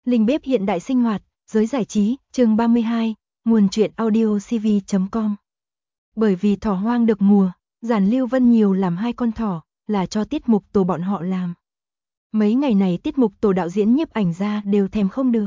Linh bếp hiện đại sinh hoạt, giới giải trí, chương 32, nguồn truyện audio cv.com. Bởi vì thỏ hoang được mùa, Giản Lưu Vân nhiều làm 2 con thỏ, là cho tiết mục tổ bọn họ làm. Mấy ngày này tiết mục tổ đạo diễn nhiếp ảnh ra đều thèm không được.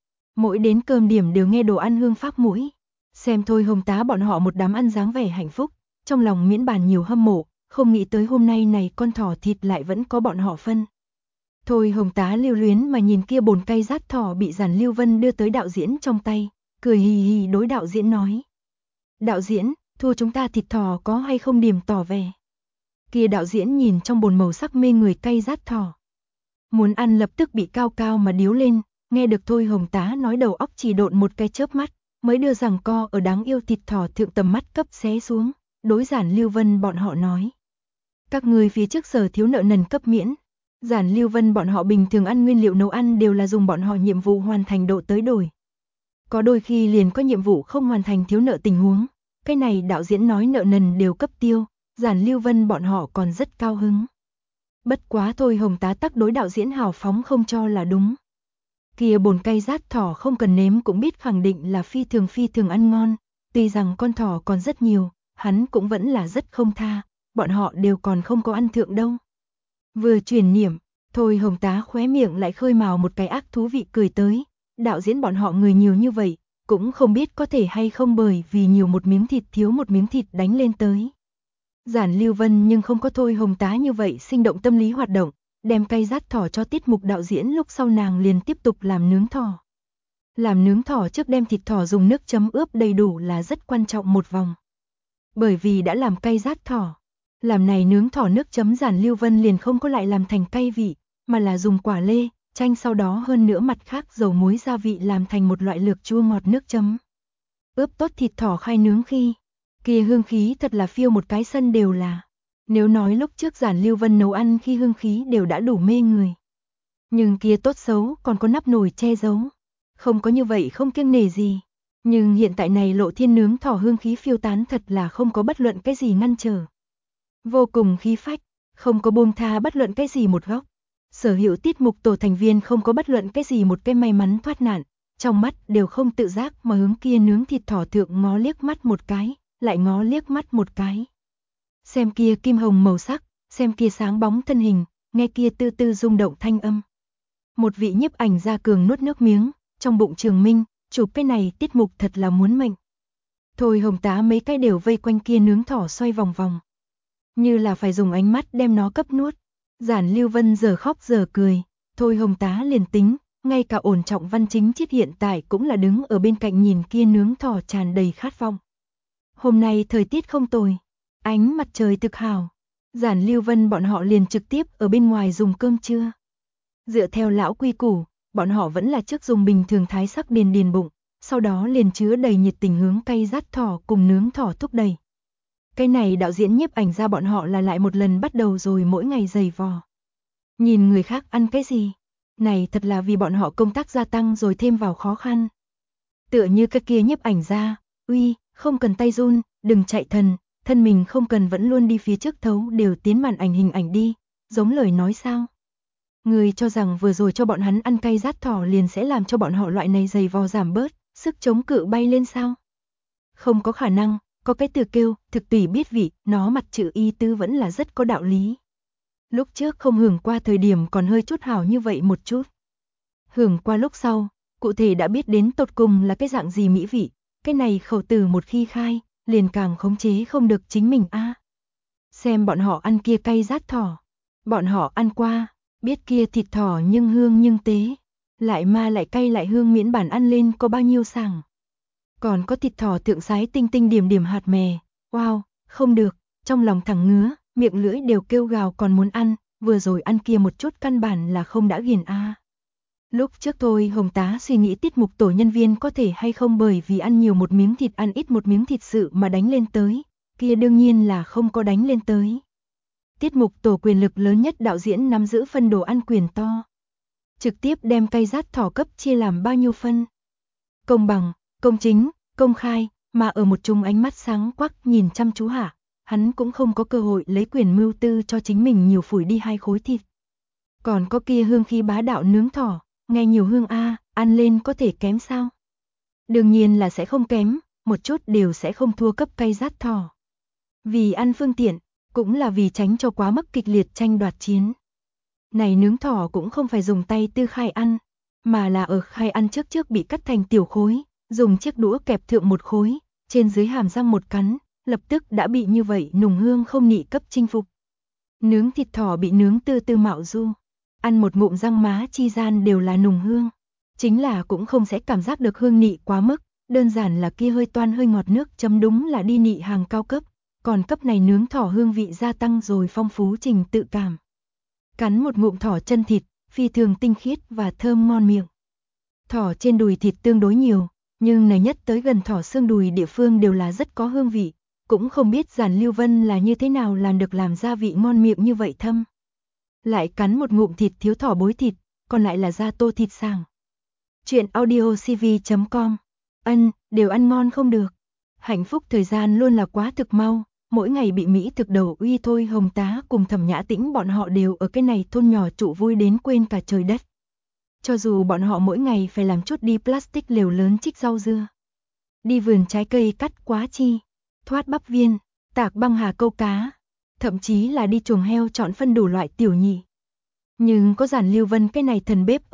Mỗi đến cơm điểm đều nghe đồ ăn hương phác mũi. Xem Thôi Hồng Tá bọn họ một đám ăn dáng vẻ hạnh phúc, trong lòng miễn bàn nhiều hâm mộ, không nghĩ tới hôm nay này con thỏ thịt lại vẫn có bọn họ phân. Thôi Hồng Tá lưu luyến mà nhìn kia bồn cay rát thỏ bị Giản Lưu Vân đưa tới đạo diễn trong tay, cười hì hì đối đạo diễn nói. Đạo diễn, thua chúng ta thịt thỏ có hay không điểm tỏ vẻ. Kia đạo diễn nhìn trong bồn màu sắc mê người cay rát thỏ. Muốn ăn lập tức bị cao cao mà điếu lên, nghe được Thôi Hồng Tá nói đầu óc chỉ độn một cái chớp mắt, mới đưa giằng co ở đáng yêu thịt thỏ thượng tầm mắt cấp xé xuống, đối Giản Lưu Vân bọn họ nói. Các người phía trước sở thiếu nợ nần cấp miễn. Giản Lưu Vân bọn họ bình thường ăn nguyên liệu nấu ăn đều là dùng bọn họ nhiệm vụ hoàn thành độ tới đổi. Có đôi khi liền có nhiệm vụ không hoàn thành thiếu nợ tình huống, cái này đạo diễn nói nợ nần đều cấp tiêu, Giản Lưu Vân bọn họ còn rất cao hứng. Bất quá Thôi Hồng Tá tắc đối đạo diễn hào phóng không cho là đúng. Kia bồn cay rát thỏ không cần nếm cũng biết khẳng định là phi thường ăn ngon, tuy rằng con thỏ còn rất nhiều, hắn cũng vẫn là rất không tha, bọn họ đều còn không có ăn thượng đâu. Vừa truyền niệm, Thôi Hồng Tá khóe miệng lại khơi mào một cái ác thú vị cười tới, đạo diễn bọn họ người nhiều như vậy, cũng không biết có thể hay không bởi vì nhiều một miếng thịt thiếu một miếng thịt đánh lên tới. Giản Lưu Vân nhưng không có Thôi Hồng Tá như vậy sinh động tâm lý hoạt động, đem cay rát thỏ cho tiết mục đạo diễn lúc sau nàng liền tiếp tục làm nướng thỏ. Làm nướng thỏ trước đem thịt thỏ dùng nước chấm ướp đầy đủ là rất quan trọng một vòng. Bởi vì đã làm cay rát thỏ, làm này nướng thỏ nước chấm Giản Lưu Vân liền không có lại làm thành cay vị, mà là dùng quả lê, chanh sau đó hơn nữa mặt khác dầu muối gia vị làm thành một loại lược chua ngọt nước chấm. Ướp tốt thịt thỏ khai nướng khi, kia hương khí thật là phiêu một cái sân đều là. Nếu nói lúc trước Giản Lưu Vân nấu ăn khi hương khí đều đã đủ mê người. Nhưng kia tốt xấu còn có nắp nồi che giấu. Không có như vậy không kiêng nể gì. Nhưng hiện tại này Lộ Thiên nướng thỏ hương khí phiêu tán thật là không có bất luận cái gì ngăn trở. Vô cùng khí phách, không có buông tha bất luận cái gì một góc. Sở hữu tiết mục tổ thành viên không có bất luận cái gì một cái may mắn thoát nạn, trong mắt đều không tự giác mà hướng kia nướng thịt thỏ thượng ngó liếc mắt một cái, lại ngó liếc mắt một cái. Xem kia kim hồng màu sắc, xem kia sáng bóng thân hình, nghe kia tư tư rung động thanh âm. Một vị nhiếp ảnh gia cường nuốt nước miếng, trong bụng Trường Minh, chụp cái này tiết mục thật là muốn mệnh. Thôi Hồng Tá mấy cái đều vây quanh kia nướng thỏ xoay vòng vòng. Như là phải dùng ánh mắt đem nó cấp nuốt. Giản Lưu Vân giờ khóc giờ cười, Thôi Hồng Tá liền tính, ngay cả ổn trọng Văn Chính Chiết hiện tại cũng là đứng ở bên cạnh nhìn kia nướng thỏ tràn đầy khát vọng. Hôm nay thời tiết không tồi, ánh mặt trời thực hào, Giản Lưu Vân bọn họ liền trực tiếp ở bên ngoài dùng cơm trưa. Dựa theo lão quy củ, bọn họ vẫn là trước dùng bình thường thái sắc điền bụng, sau đó liền chứa đầy nhiệt tình hướng cay rát thỏ cùng nướng thỏ thúc đẩy. Cái này đạo diễn nhiếp ảnh ra bọn họ là lại một lần bắt đầu rồi mỗi ngày giày vò. Nhìn người khác ăn cái gì, này thật là vì bọn họ công tác gia tăng rồi thêm vào khó khăn. Tựa như cái kia nhiếp ảnh ra, uy, không cần tay run, đừng chạy thần, thân mình không cần vẫn luôn đi phía trước thấu đều tiến màn ảnh hình ảnh đi, giống lời nói sao. Người cho rằng vừa rồi cho bọn hắn ăn cay rát thỏ liền sẽ làm cho bọn họ loại này giày vò giảm bớt, sức chống cự bay lên sao? Không có khả năng, có cái từ kêu, thực tùy biết vị, nó mặt chữ y tư vẫn là rất có đạo lý. Lúc trước không hưởng qua thời điểm còn hơi chút hảo như vậy một chút. Hưởng qua lúc sau, cụ thể đã biết đến tột cùng là cái dạng gì mỹ vị, cái này khẩu từ một khi khai, liền càng khống chế không được chính mình a. Xem bọn họ ăn kia cay rát thỏ, bọn họ ăn qua, biết kia thịt thỏ nhưng hương nhưng tế, lại ma lại cay lại hương miễn bản ăn lên có bao nhiêu sảng. Còn có thịt thỏ thượng sái tinh tinh điểm hạt mè, wow, không được, trong lòng thẳng ngứa, miệng lưỡi đều kêu gào còn muốn ăn, vừa rồi ăn kia một chút căn bản là không đã ghiền a. Lúc trước thôi Hồng Tá suy nghĩ tiết mục tổ nhân viên có thể hay không bởi vì ăn nhiều một miếng thịt ăn ít một miếng thịt sự mà đánh lên tới, kia đương nhiên là không có đánh lên tới. Tiết mục tổ quyền lực lớn nhất đạo diễn nắm giữ phân đồ ăn quyền to. Trực tiếp đem cay rát thỏ cấp chia làm bao nhiêu phân. Công bằng, công chính, công khai, mà ở một chung ánh mắt sáng quắc nhìn chăm chú hạ, hắn cũng không có cơ hội lấy quyền mưu tư cho chính mình nhiều phủi đi 2 khối thịt. Còn có kia hương khí bá đạo nướng thỏ, nghe nhiều hương a, ăn lên có thể kém sao? Đương nhiên là sẽ không kém, một chút đều sẽ không thua cấp cay rát thỏ. Vì ăn phương tiện, cũng là vì tránh cho quá mức kịch liệt tranh đoạt chiến. Này nướng thỏ cũng không phải dùng tay tư khai ăn, mà là ở khai ăn trước bị cắt thành tiểu khối, dùng chiếc đũa kẹp thượng một khối, trên dưới hàm răng một cắn, lập tức đã bị như vậy nùng hương không nị cấp chinh phục. Nướng thịt thỏ bị nướng từ từ mạo du, ăn một ngụm răng má chi gian đều là nùng hương, chính là cũng không sẽ cảm giác được hương nị quá mức, đơn giản là kia hơi toan hơi ngọt nước chấm đúng là đi nị hàng cao cấp, còn cấp này nướng thỏ hương vị gia tăng rồi phong phú trình tự cảm. Cắn một ngụm thỏ chân thịt, phi thường tinh khiết và thơm ngon miệng. Thỏ trên đùi thịt tương đối nhiều, nhưng này nhất tới gần thỏ xương đùi địa phương đều là rất có hương vị, cũng không biết Giản Lưu Vân là như thế nào làm được làm gia vị ngon miệng như vậy thâm. Lại cắn một ngụm thịt thiếu thỏ bối thịt, còn lại là da tô thịt sàng. Chuyện audiocv.com. Đều ăn ngon không được. Hạnh phúc thời gian luôn là quá thực mau, mỗi ngày bị Mỹ thực đầu uy Thôi Hồng Tá cùng Thẩm Nhã Tĩnh bọn họ đều ở cái này thôn nhỏ trụ vui đến quên cả trời đất. Cho dù bọn họ mỗi ngày phải làm chút đi plastic lều lớn trích rau dưa, đi vườn trái cây cắt quá chi, thoát bắp viên, tạc băng hà câu cá, thậm chí là đi chuồng heo chọn phân đủ loại tiểu nhị. Nhưng có Giản Lưu Vân cái này thần bếp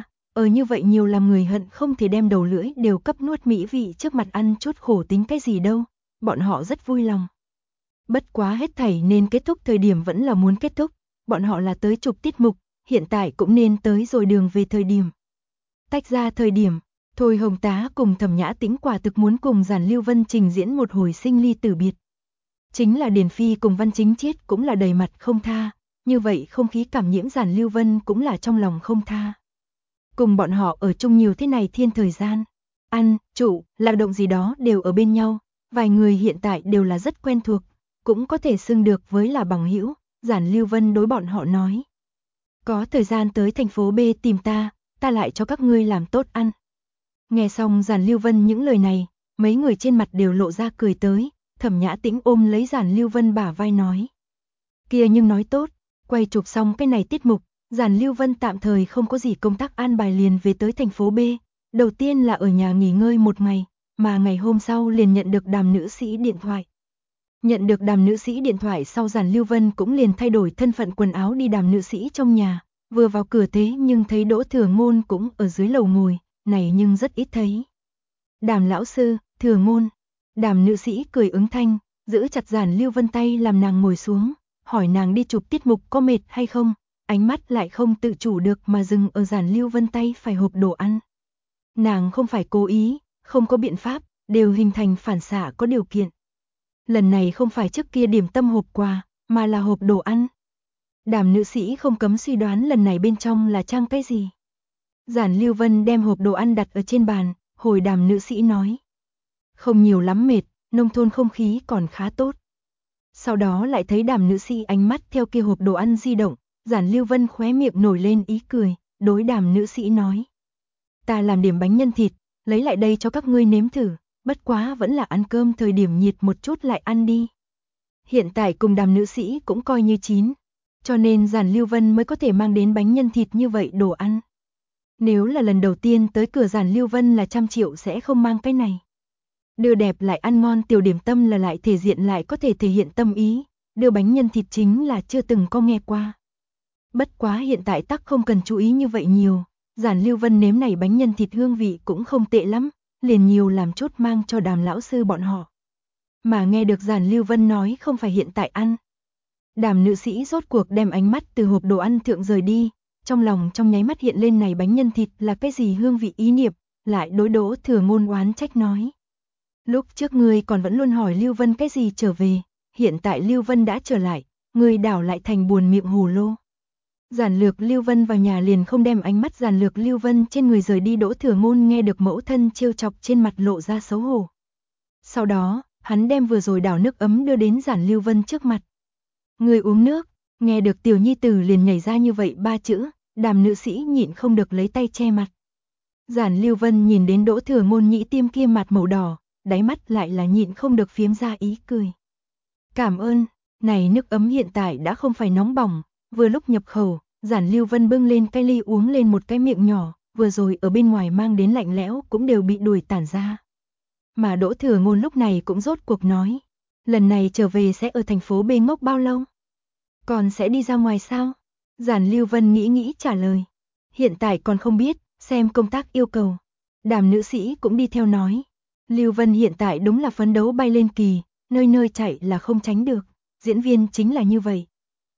ở như vậy nhiều làm người hận không thể đem đầu lưỡi đều cấp nuốt mỹ vị trước mặt ăn chút khổ tính cái gì đâu, bọn họ rất vui lòng. Bất quá hết thảy nên kết thúc thời điểm vẫn là muốn kết thúc, bọn họ là tới chụp tiết mục, hiện tại cũng nên tới rồi đường về thời điểm. Tách ra thời điểm, Thôi Hồng Tá cùng Thẩm Nhã Tĩnh quả thực muốn cùng Giản Lưu Vân trình diễn một hồi sinh ly tử biệt. Chính là Điền Phi cùng Văn Chính Chiết cũng là đầy mặt không tha, như vậy không khí cảm nhiễm Giản Lưu Vân cũng là trong lòng không tha. Cùng bọn họ ở chung nhiều thế này thiên thời gian, ăn, trụ, lao động gì đó đều ở bên nhau, vài người hiện tại đều là rất quen thuộc, cũng có thể xưng được với là bằng hữu, Giản Lưu Vân đối bọn họ nói. Có thời gian tới thành phố B tìm ta lại cho các ngươi làm tốt ăn. Nghe xong Giản Lưu Vân những lời này, mấy người trên mặt đều lộ ra cười tới, Thẩm Nhã Tĩnh ôm lấy Giản Lưu Vân bả vai nói. Kia nhưng nói tốt, quay chụp xong cái này tiết mục, Giản Lưu Vân tạm thời không có gì công tác an bài liền về tới thành phố B, đầu tiên là ở nhà nghỉ ngơi một ngày, mà ngày hôm sau liền nhận được Đàm nữ sĩ điện thoại. Nhận được Đàm nữ sĩ điện thoại sau Giản Lưu Vân cũng liền thay đổi thân phận quần áo đi Đàm nữ sĩ trong nhà, vừa vào cửa thế nhưng thấy Đỗ Thừa Ngôn cũng ở dưới lầu ngồi, này nhưng rất ít thấy. Đàm lão sư, Thừa Ngôn. Đàm nữ sĩ cười ứng thanh, giữ chặt Giản Lưu Vân tay làm nàng ngồi xuống, hỏi nàng đi chụp tiết mục có mệt hay không, ánh mắt lại không tự chủ được mà dừng ở Giản Lưu Vân tay phải hộp đồ ăn. Nàng không phải cố ý, không có biện pháp, đều hình thành phản xạ có điều kiện. Lần này không phải trước kia điểm tâm hộp quà, mà là hộp đồ ăn. Đàm nữ sĩ không cấm suy đoán lần này bên trong là trang cái gì. Giản Lưu Vân đem hộp đồ ăn đặt ở trên bàn, hồi Đàm nữ sĩ nói. Không nhiều lắm mệt, nông thôn không khí còn khá tốt. Sau đó lại thấy Đàm nữ sĩ ánh mắt theo kia hộp đồ ăn di động, Giản Lưu Vân khóe miệng nổi lên ý cười, đối Đàm nữ sĩ nói. Ta làm điểm bánh nhân thịt, lấy lại đây cho các ngươi nếm thử, bất quá vẫn là ăn cơm thời điểm nhiệt một chút lại ăn đi. Hiện tại cùng Đàm nữ sĩ cũng coi như chín, cho nên Giản Lưu Vân mới có thể mang đến bánh nhân thịt như vậy đồ ăn. Nếu là lần đầu tiên tới cửa Giản Lưu Vân là 100 triệu sẽ không mang cái này. Đưa đẹp lại ăn ngon tiểu điểm tâm là lại thể diện lại có thể thể hiện tâm ý, đưa bánh nhân thịt chính là chưa từng có nghe qua. Bất quá hiện tại tắc không cần chú ý như vậy nhiều, Giản Lưu Vân nếm này bánh nhân thịt hương vị cũng không tệ lắm, liền nhiều làm chút mang cho Đàm lão sư bọn họ. Mà nghe được Giản Lưu Vân nói không phải hiện tại ăn. Đàm nữ sĩ rốt cuộc đem ánh mắt từ hộp đồ ăn thượng rời đi, trong lòng trong nháy mắt hiện lên này bánh nhân thịt là cái gì hương vị ý niệm, lại đối Đỗ Thừa Ngôn oán trách nói. Lúc trước ngươi còn vẫn luôn hỏi Lưu Vân cái gì trở về, hiện tại Lưu Vân đã trở lại, ngươi đảo lại thành buồn miệng hồ lô. Giản Lược Lưu Vân vào nhà liền không đem ánh mắt Giản Lược Lưu Vân trên người rời đi. Đỗ Thừa Ngôn nghe được mẫu thân trêu chọc trên mặt lộ ra xấu hổ. Sau đó, hắn đem vừa rồi đảo nước ấm đưa đến Giản Lưu Vân trước mặt. Người uống nước, nghe được tiểu nhi tử liền nhảy ra như vậy 3 chữ, Đàm nữ sĩ nhịn không được lấy tay che mặt. Giản Lưu Vân nhìn đến Đỗ Thừa Ngôn nhĩ tiêm kia mặt màu đỏ, đáy mắt lại là nhịn không được phiếm ra ý cười. Cảm ơn, này nước ấm hiện tại đã không phải nóng bỏng, vừa lúc nhập khẩu, Giản Lưu Vân bưng lên cái ly uống lên một cái miệng nhỏ, vừa rồi ở bên ngoài mang đến lạnh lẽo cũng đều bị đuổi tản ra. Mà Đỗ Thừa Ngôn lúc này cũng rốt cuộc nói, lần này trở về sẽ ở thành phố B ngốc bao lâu? Còn sẽ đi ra ngoài sao? Giản Lưu Vân nghĩ nghĩ trả lời, hiện tại còn không biết, xem công tác yêu cầu. Đàm nữ sĩ cũng đi theo nói, Lưu Vân hiện tại đúng là phấn đấu bay lên kỳ, nơi nơi chạy là không tránh được, diễn viên chính là như vậy.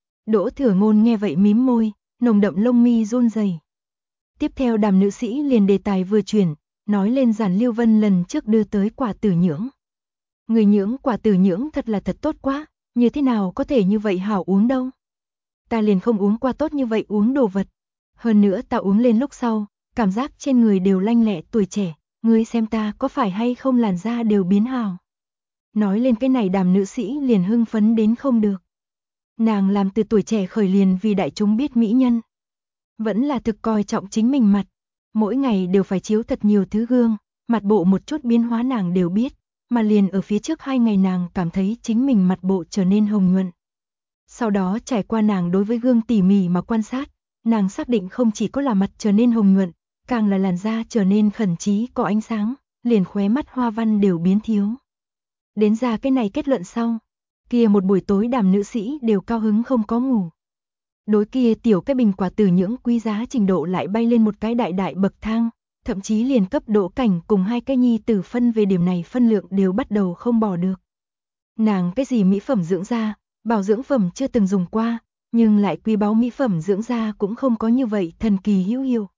Đỗ Thừa Ngôn nghe vậy mím môi, nồng đậm lông mi run rẩy. Tiếp theo Đàm nữ sĩ liền đề tài vừa chuyển, nói lên Giản Lưu Vân lần trước đưa tới quả tử nhưỡng. Người nhưỡng quả tử nhưỡng thật là thật tốt quá, như thế nào có thể như vậy hảo uống đâu. Ta liền không uống qua tốt như vậy uống đồ vật. Hơn nữa ta uống lên lúc sau, cảm giác trên người đều lanh lẹ tuổi trẻ, ngươi xem ta có phải hay không làn da đều biến hào. Nói lên cái này Đàm nữ sĩ liền hưng phấn đến không được. Nàng làm từ tuổi trẻ khởi liền vì đại chúng biết mỹ nhân. Vẫn là thực coi trọng chính mình mặt. Mỗi ngày đều phải chiếu thật nhiều thứ gương, mặt bộ một chút biến hóa nàng đều biết. Mà liền ở phía trước 2 ngày nàng cảm thấy chính mình mặt bộ trở nên hồng nhuận. Sau đó trải qua nàng đối với gương tỉ mỉ mà quan sát, nàng xác định không chỉ có là mặt trở nên hồng nhuận, càng là làn da trở nên khẩn trí có ánh sáng, liền khóe mắt hoa văn đều biến thiếu. Đến ra cái này kết luận sau, kia một buổi tối Đàm nữ sĩ đều cao hứng không có ngủ. Đối kia tiểu cái bình quả tử nhưỡng quý giá trình độ lại bay lên một cái đại đại bậc thang, thậm chí liền cấp Đỗ Cảnh cùng 2 cái nhi tử phân về điểm này phân lượng đều bắt đầu không bỏ được. Nàng cái gì mỹ phẩm dưỡng da, bảo dưỡng phẩm chưa từng dùng qua, nhưng lại quý báu mỹ phẩm dưỡng da cũng không có như vậy thần kỳ hữu hiệu.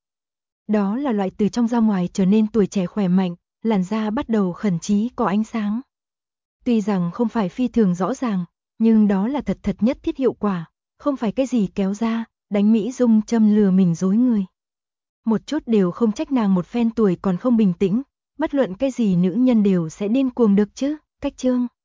Đó là loại từ trong ra ngoài trở nên tuổi trẻ khỏe mạnh, làn da bắt đầu khẩn trí có ánh sáng. Tuy rằng không phải phi thường rõ ràng, nhưng đó là thật thật nhất thiết hiệu quả, không phải cái gì kéo ra, đánh mỹ dung châm lừa mình dối người. Một chút đều không trách nàng một phen tuổi còn không bình tĩnh, bất luận cái gì nữ nhân đều sẽ điên cuồng được chứ, cách chương.